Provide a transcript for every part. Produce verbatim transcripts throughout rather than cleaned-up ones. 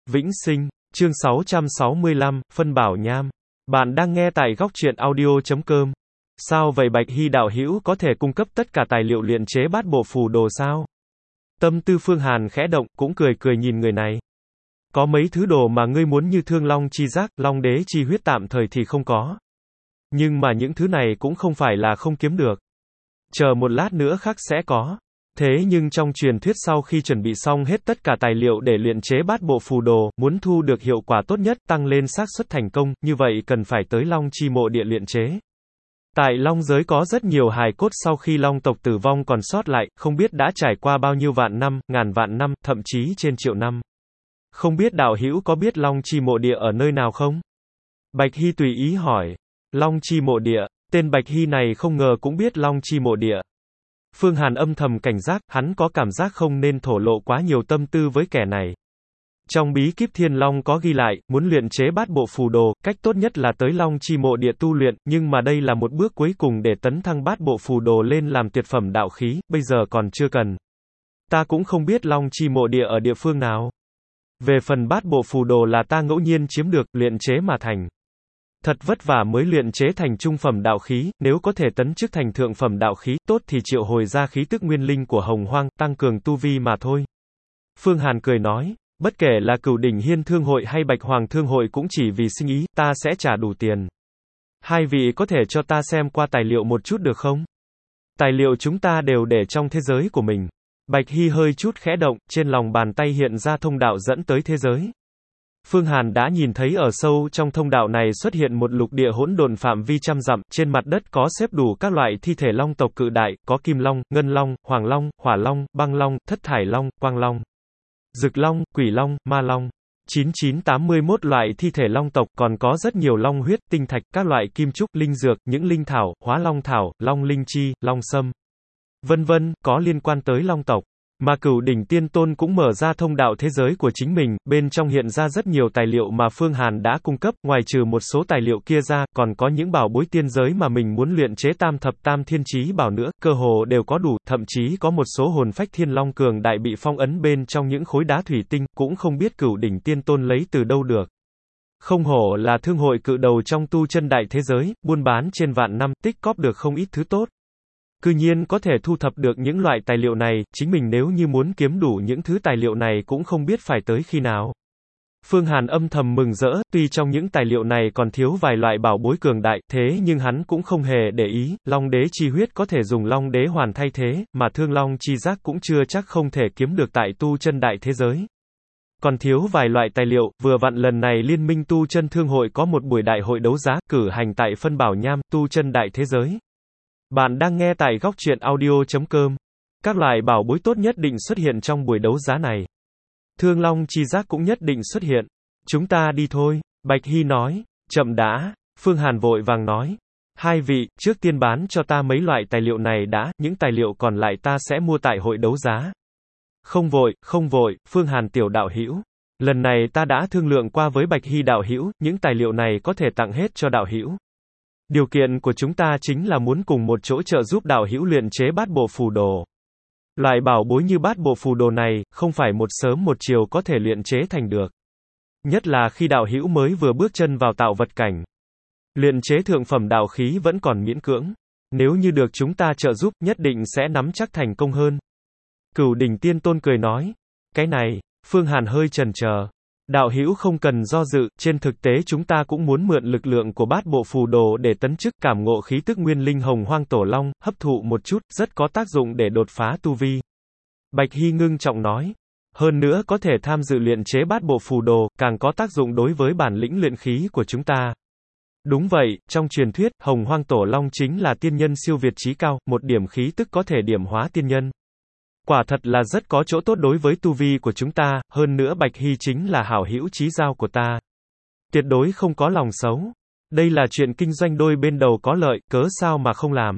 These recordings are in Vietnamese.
Vĩnh Sinh, chương sáu trăm sáu mươi lăm, phân bảo nham. Bạn đang nghe tại góc truyện audio chấm com. Sao vậy Bạch Hy đạo hữu có thể cung cấp tất cả tài liệu luyện chế bát bộ phù đồ sao? Tâm tư Phương Hàn khẽ động, cũng cười cười nhìn người này. Có mấy thứ đồ mà ngươi muốn như thương long chi giác, long đế chi huyết tạm thời thì không có. Nhưng mà những thứ này cũng không phải là không kiếm được. Chờ một lát nữa khắc sẽ có. Thế nhưng trong truyền thuyết sau khi chuẩn bị xong hết tất cả tài liệu để luyện chế bát bộ phù đồ, muốn thu được hiệu quả tốt nhất, tăng lên xác suất thành công, như vậy cần phải tới Long Chi mộ địa luyện chế. Tại Long giới có rất nhiều hài cốt sau khi Long tộc tử vong còn sót lại, không biết đã trải qua bao nhiêu vạn năm, ngàn vạn năm, thậm chí trên triệu năm. Không biết đạo hữu có biết Long Chi mộ địa ở nơi nào không? Bạch Hy tùy ý hỏi. Long Chi mộ địa, tên Bạch Hy này không ngờ cũng biết Long Chi mộ địa. Phương Hàn âm thầm cảnh giác, hắn có cảm giác không nên thổ lộ quá nhiều tâm tư với kẻ này. Trong bí kíp Thiên Long có ghi lại, muốn luyện chế bát bộ phù đồ, cách tốt nhất là tới Long Chi mộ địa tu luyện, nhưng mà đây là một bước cuối cùng để tấn thăng bát bộ phù đồ lên làm tuyệt phẩm đạo khí, bây giờ còn chưa cần. Ta cũng không biết Long Chi mộ địa ở địa phương nào. Về phần bát bộ phù đồ là ta ngẫu nhiên chiếm được, luyện chế mà thành. Thật vất vả mới luyện chế thành trung phẩm đạo khí, nếu có thể tấn chức thành thượng phẩm đạo khí, tốt thì triệu hồi ra khí tức nguyên linh của Hồng Hoang, tăng cường tu vi mà thôi. Phương Hàn cười nói, bất kể là Cửu Đỉnh Hiên Thương hội hay Bạch Hoàng Thương hội cũng chỉ vì sinh ý, ta sẽ trả đủ tiền. Hai vị có thể cho ta xem qua tài liệu một chút được không? Tài liệu chúng ta đều để trong thế giới của mình. Bạch Hy hơi chút khẽ động, trên lòng bàn tay hiện ra thông đạo dẫn tới thế giới. Phương Hàn đã nhìn thấy ở sâu trong thông đạo này xuất hiện một lục địa hỗn độn phạm vi trăm dặm, trên mặt đất có xếp đủ các loại thi thể long tộc cự đại, có kim long, ngân long, hoàng long, hỏa long, băng long, thất thải long, quang long, dực long, quỷ long, ma long. chín chín tám mươi mốt loại thi thể long tộc, còn có rất nhiều long huyết, tinh thạch, các loại kim trúc, linh dược, những linh thảo, hóa long thảo, long linh chi, long sâm, vân vân, có liên quan tới long tộc. Mà Cửu Đỉnh Tiên Tôn cũng mở ra thông đạo thế giới của chính mình, bên trong hiện ra rất nhiều tài liệu mà Phương Hàn đã cung cấp, ngoài trừ một số tài liệu kia ra, còn có những bảo bối tiên giới mà mình muốn luyện chế tam thập tam thiên chí bảo nữa, cơ hồ đều có đủ, thậm chí có một số hồn phách thiên long cường đại bị phong ấn bên trong những khối đá thủy tinh, cũng không biết Cửu Đỉnh Tiên Tôn lấy từ đâu được. Không hổ là thương hội cự đầu trong tu chân đại thế giới, buôn bán trên vạn năm, tích cóp được không ít thứ tốt. Cư nhiên có thể thu thập được những loại tài liệu này, chính mình nếu như muốn kiếm đủ những thứ tài liệu này cũng không biết phải tới khi nào. Phương Hàn âm thầm mừng rỡ, tuy trong những tài liệu này còn thiếu vài loại bảo bối cường đại, thế nhưng hắn cũng không hề để ý, long đế chi huyết có thể dùng long đế hoàn thay thế, mà thương long chi giác cũng chưa chắc không thể kiếm được tại tu chân đại thế giới. Còn thiếu vài loại tài liệu, vừa vặn lần này Liên minh tu chân thương hội có một buổi đại hội đấu giá, cử hành tại phân bảo nham, tu chân đại thế giới. Bạn đang nghe tại góc truyện audio chấm com. Các loại bảo bối tốt nhất định xuất hiện trong buổi đấu giá này. Thương long chi giác cũng nhất định xuất hiện. Chúng ta đi thôi, Bạch Hy nói. Chậm đã, Phương Hàn vội vàng nói. Hai vị, trước tiên bán cho ta mấy loại tài liệu này đã, những tài liệu còn lại ta sẽ mua tại hội đấu giá. Không vội, không vội, Phương Hàn tiểu đạo hữu. Lần này ta đã thương lượng qua với Bạch Hy đạo hữu, những tài liệu này có thể tặng hết cho đạo hữu. Điều kiện của chúng ta chính là muốn cùng một chỗ trợ giúp đạo hữu luyện chế bát bộ phù đồ. Loại bảo bối như bát bộ phù đồ này, không phải một sớm một chiều có thể luyện chế thành được. Nhất là khi đạo hữu mới vừa bước chân vào tạo vật cảnh. Luyện chế thượng phẩm đạo khí vẫn còn miễn cưỡng. Nếu như được chúng ta trợ giúp, nhất định sẽ nắm chắc thành công hơn. Cửu Đỉnh Tiên Tôn cười nói. Cái này, Phương Hàn hơi chần chờ. Đạo hữu không cần do dự, trên thực tế chúng ta cũng muốn mượn lực lượng của bát bộ phù đồ để tấn chức cảm ngộ khí tức nguyên linh Hồng Hoang Tổ Long, hấp thụ một chút, rất có tác dụng để đột phá tu vi. Bạch Hy ngưng trọng nói. Hơn nữa có thể tham dự luyện chế bát bộ phù đồ, càng có tác dụng đối với bản lĩnh luyện khí của chúng ta. Đúng vậy, trong truyền thuyết, Hồng Hoang Tổ Long chính là tiên nhân siêu việt chí cao, một điểm khí tức có thể điểm hóa tiên nhân. Quả thật là rất có chỗ tốt đối với tu vi của chúng ta, hơn nữa Bạch Hy chính là hảo hữu chí giao của ta. Tuyệt đối không có lòng xấu. Đây là chuyện kinh doanh đôi bên đầu có lợi, cớ sao mà không làm.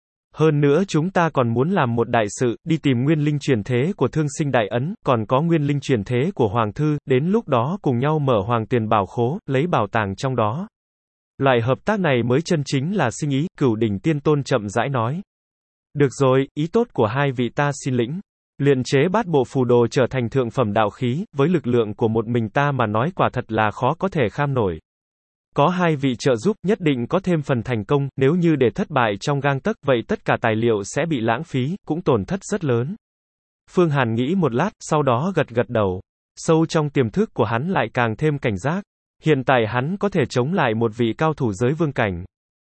Hơn nữa chúng ta còn muốn làm một đại sự, đi tìm nguyên linh truyền thế của Thương Sinh Đại Ấn, còn có nguyên linh truyền thế của Hoàng Thư, đến lúc đó cùng nhau mở Hoàng Tuyền Bảo Khố, lấy bảo tàng trong đó. Loại hợp tác này mới chân chính là sinh ý, Cửu Đỉnh Tiên Tôn chậm rãi nói. Được rồi, ý tốt của hai vị ta xin lĩnh. Luyện chế bát bộ phù đồ trở thành thượng phẩm đạo khí, với lực lượng của một mình ta mà nói quả thật là khó có thể kham nổi. Có hai vị trợ giúp, nhất định có thêm phần thành công, nếu như để thất bại trong gang tấc, vậy tất cả tài liệu sẽ bị lãng phí, cũng tổn thất rất lớn. Phương Hàn nghĩ một lát, sau đó gật gật đầu. Sâu trong tiềm thức của hắn lại càng thêm cảnh giác. Hiện tại hắn có thể chống lại một vị cao thủ giới vương cảnh.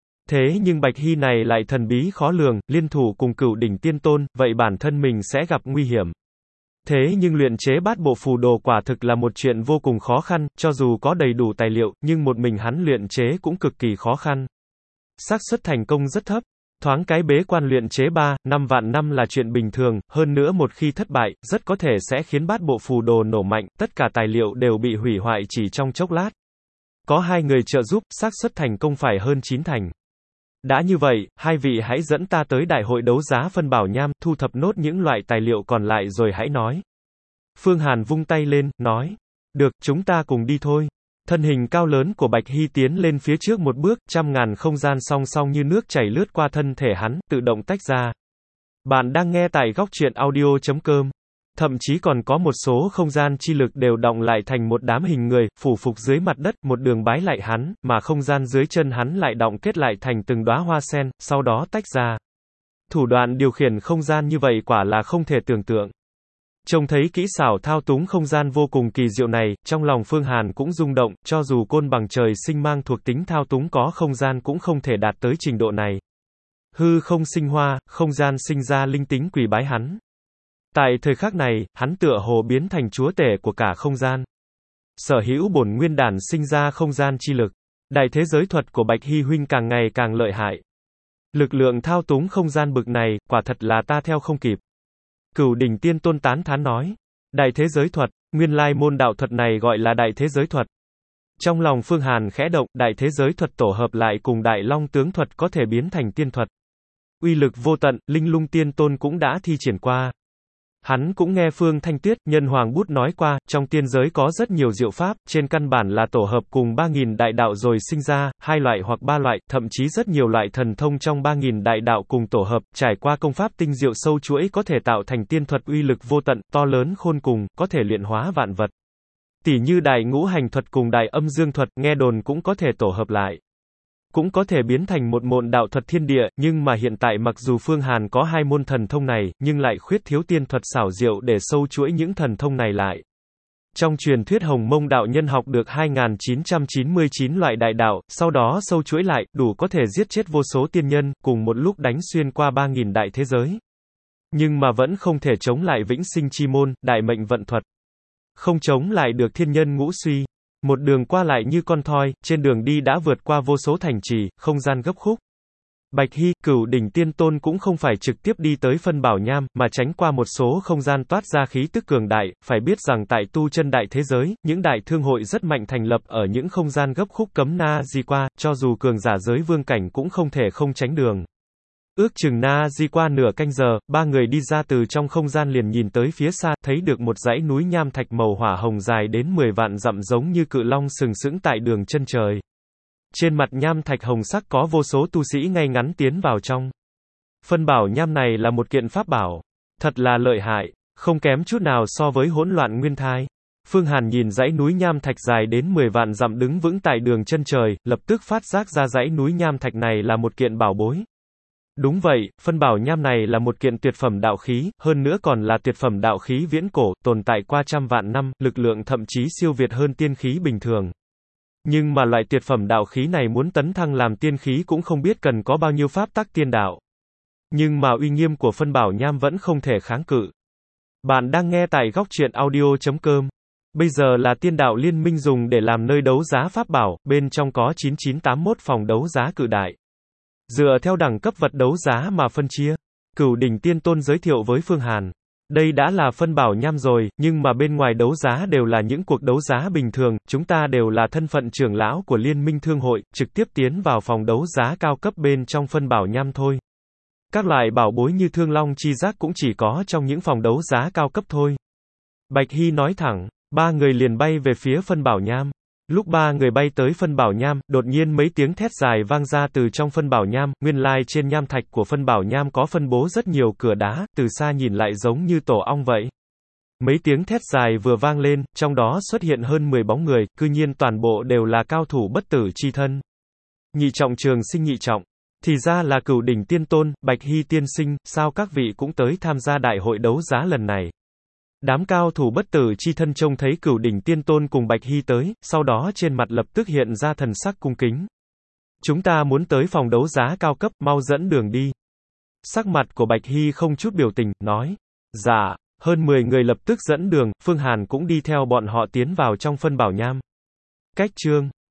Thế nhưng Bạch Hy này lại thần bí khó lường, liên thủ cùng Cửu Đỉnh Tiên Tôn, vậy bản thân mình sẽ gặp nguy hiểm. Thế nhưng luyện chế bát bộ phù đồ quả thực là một chuyện vô cùng khó khăn, cho dù có đầy đủ tài liệu, nhưng một mình hắn luyện chế cũng cực kỳ khó khăn. Xác suất thành công rất thấp. Thoáng cái bế quan luyện chế ba, năm vạn năm là chuyện bình thường, hơn nữa một khi thất bại, rất có thể sẽ khiến bát bộ phù đồ nổ mạnh, tất cả tài liệu đều bị hủy hoại chỉ trong chốc lát. Có hai người trợ giúp, xác suất thành công phải hơn chín thành. Đã như vậy, hai vị hãy dẫn ta tới đại hội đấu giá phân bảo nham, thu thập nốt những loại tài liệu còn lại rồi hãy nói. Phương Hàn vung tay lên, nói. Được, chúng ta cùng đi thôi. Thân hình cao lớn của Bạch Hy tiến lên phía trước một bước, trăm ngàn không gian song song như nước chảy lướt qua thân thể hắn, tự động tách ra. Bạn đang nghe tại góc truyện audio chấm com. Thậm chí còn có một số không gian chi lực đều đọng lại thành một đám hình người, phủ phục dưới mặt đất, một đường bái lại hắn, mà không gian dưới chân hắn lại đọng kết lại thành từng đóa hoa sen, sau đó tách ra. Thủ đoạn điều khiển không gian như vậy quả là không thể tưởng tượng. Trông thấy kỹ xảo thao túng không gian vô cùng kỳ diệu này, trong lòng Phương Hàn cũng rung động, cho dù côn bằng trời sinh mang thuộc tính thao túng có không gian cũng không thể đạt tới trình độ này. Hư không sinh hoa, không gian sinh ra linh tính quỳ bái hắn. Tại thời khắc này, hắn tựa hồ biến thành chúa tể của cả không gian. Sở hữu bổn nguyên đản sinh ra không gian chi lực. Đại thế giới thuật của Bạch Hy huynh càng ngày càng lợi hại. Lực lượng thao túng không gian bực này, quả thật là ta theo không kịp. Cửu Đỉnh Tiên Tôn tán thán nói. Đại thế giới thuật, nguyên lai môn đạo thuật này gọi là đại thế giới thuật. Trong lòng Phương Hàn khẽ động, đại thế giới thuật tổ hợp lại cùng đại long tướng thuật có thể biến thành tiên thuật. Uy lực vô tận, Linh Lung Tiên Tôn cũng đã thi triển qua. Hắn cũng nghe Phương Thanh Tuyết, Nhân Hoàng Bút nói qua, trong tiên giới có rất nhiều diệu pháp, trên căn bản là tổ hợp cùng ba nghìn đại đạo rồi sinh ra, hai loại hoặc ba loại, thậm chí rất nhiều loại thần thông trong ba nghìn đại đạo cùng tổ hợp, trải qua công pháp tinh diệu sâu chuỗi có thể tạo thành tiên thuật uy lực vô tận, to lớn khôn cùng, có thể luyện hóa vạn vật. Tỷ như đại ngũ hành thuật cùng đại âm dương thuật, nghe đồn cũng có thể tổ hợp lại. Cũng có thể biến thành một môn đạo thuật thiên địa, nhưng mà hiện tại mặc dù Phương Hàn có hai môn thần thông này, nhưng lại khuyết thiếu tiên thuật xảo diệu để sâu chuỗi những thần thông này lại. Trong truyền thuyết Hồng Mông đạo nhân học được hai nghìn chín trăm chín mươi chín loại đại đạo, sau đó sâu chuỗi lại, đủ có thể giết chết vô số tiên nhân, cùng một lúc đánh xuyên qua ba nghìn đại thế giới. Nhưng mà vẫn không thể chống lại vĩnh sinh chi môn, đại mệnh vận thuật. Không chống lại được thiên nhân ngũ suy. Một đường qua lại như con thoi, trên đường đi đã vượt qua vô số thành trì, không gian gấp khúc. Bạch Hy, Cửu Đỉnh Tiên Tôn cũng không phải trực tiếp đi tới phân bảo nham, mà tránh qua một số không gian toát ra khí tức cường đại, phải biết rằng tại tu chân đại thế giới, những đại thương hội rất mạnh thành lập ở những không gian gấp khúc cấm na di qua, cho dù cường giả giới vương cảnh cũng không thể không tránh đường. Ước chừng na di qua nửa canh giờ, ba người đi ra từ trong không gian liền nhìn tới phía xa, thấy được một dãy núi nham thạch màu hỏa hồng dài đến mười vạn dặm giống như cự long sừng sững tại đường chân trời. Trên mặt nham thạch hồng sắc có vô số tu sĩ ngay ngắn tiến vào trong. Phân bảo nham này là một kiện pháp bảo. Thật là lợi hại, không kém chút nào so với hỗn loạn nguyên thai. Phương Hàn nhìn dãy núi nham thạch dài đến mười vạn dặm đứng vững tại đường chân trời, lập tức phát giác ra dãy núi nham thạch này là một kiện bảo bối. Đúng vậy, phân bảo nham này là một kiện tuyệt phẩm đạo khí, hơn nữa còn là tuyệt phẩm đạo khí viễn cổ, tồn tại qua trăm vạn năm, lực lượng thậm chí siêu việt hơn tiên khí bình thường. Nhưng mà loại tuyệt phẩm đạo khí này muốn tấn thăng làm tiên khí cũng không biết cần có bao nhiêu pháp tắc tiên đạo. Nhưng mà uy nghiêm của phân bảo nham vẫn không thể kháng cự. Bạn đang nghe tại góc truyện audio chấm com. Bây giờ là tiên đạo liên minh dùng để làm nơi đấu giá pháp bảo, bên trong có chín chín tám mốt phòng đấu giá cự đại. Dựa theo đẳng cấp vật đấu giá mà phân chia. Cửu Đỉnh Tiên Tôn giới thiệu với Phương Hàn. Đây đã là phân bảo nham rồi, nhưng mà bên ngoài đấu giá đều là những cuộc đấu giá bình thường, chúng ta đều là thân phận trưởng lão của Liên minh Thương hội, trực tiếp tiến vào phòng đấu giá cao cấp bên trong phân bảo nham thôi. Các loại bảo bối như thương long chi giác cũng chỉ có trong những phòng đấu giá cao cấp thôi. Bạch Hy nói thẳng, ba người liền bay về phía phân bảo nham. Lúc ba người bay tới phân bảo nham, đột nhiên mấy tiếng thét dài vang ra từ trong phân bảo nham, nguyên lai trên nham thạch của phân bảo nham có phân bố rất nhiều cửa đá, từ xa nhìn lại giống như tổ ong vậy. Mấy tiếng thét dài vừa vang lên, trong đó xuất hiện hơn mười bóng người, cư nhiên toàn bộ đều là cao thủ bất tử chi thân. Nhị trọng trường sinh nhị trọng. Thì ra là Cửu Đỉnh Tiên Tôn, Bạch Hy tiên sinh, sao các vị cũng tới tham gia đại hội đấu giá lần này? Đám cao thủ bất tử chi thân trông thấy Cửu Đỉnh Tiên Tôn cùng Bạch Hy tới, sau đó trên mặt lập tức hiện ra thần sắc cung kính. Chúng ta muốn tới phòng đấu giá cao cấp, mau dẫn đường đi. Sắc mặt của Bạch Hy không chút biểu tình, nói. Dạ, hơn mười người lập tức dẫn đường, Phương Hàn cũng đi theo bọn họ tiến vào trong phân bảo nham. Cách chương